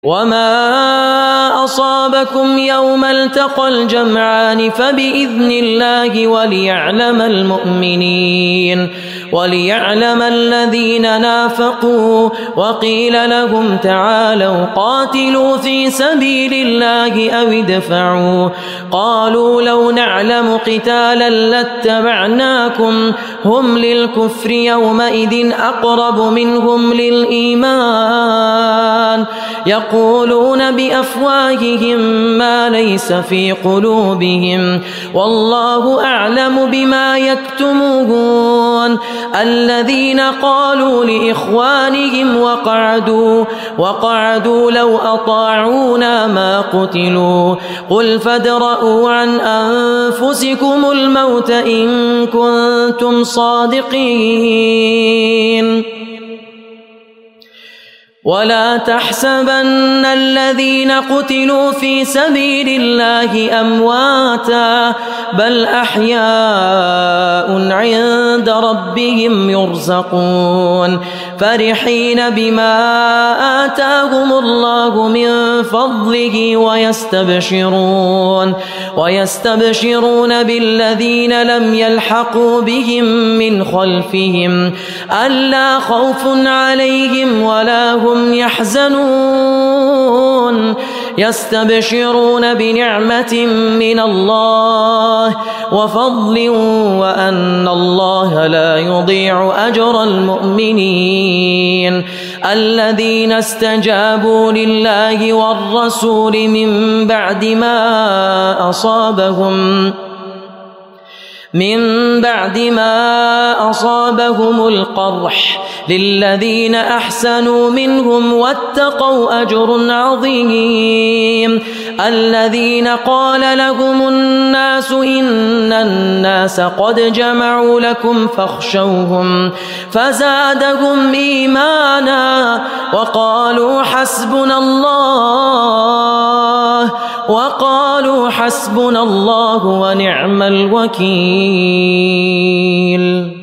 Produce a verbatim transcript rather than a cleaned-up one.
وما أصابكم يوم التقى الجمعان فبإذن الله وليعلم المؤمنين وليعلم الذين نافقوا. وقيل لهم تعالوا قاتلوا في سبيل الله أو ادفعوا قالوا لو نعلم قتالا لاتبعناكم هم للكفر يومئذ أقرب منهم للإيمان يقولون بأفواههم ما ليس في قلوبهم والله أعلم بما يكتمون. الذين قالوا لإخوانهم وقعدوا وقعدوا لو أطاعونا ما قتلوا قل فادرءوا عن أنفسكم الموت إن كنتم صادقين. ولا تحسبن الذين قتلوا في سبيل الله أمواتا بل أحياء عند ربهم يرزقون فرحين بما آتاهم الله من فضله ويستبشرون ويستبشرون بالذين لم يلحقوا بهم من خلفهم ألا خوف عليهم ولا هم يحزنون يستبشرون بنعمة من الله وفضل وأن الله لا يضيع أجر المؤمنين. الذين استجابوا لله والرسول من بعد ما أصابهم من بعد ما أصابهم القرح للذين أحسنوا منهم واتقوا أجر عظيم. الذين قال لهم الناس إن الناس قد جمعوا لكم فاخشوهم فزادهم إيمانا وقالوا حسبنا الله وقالوا حسبنا الله ونعم الوكيل.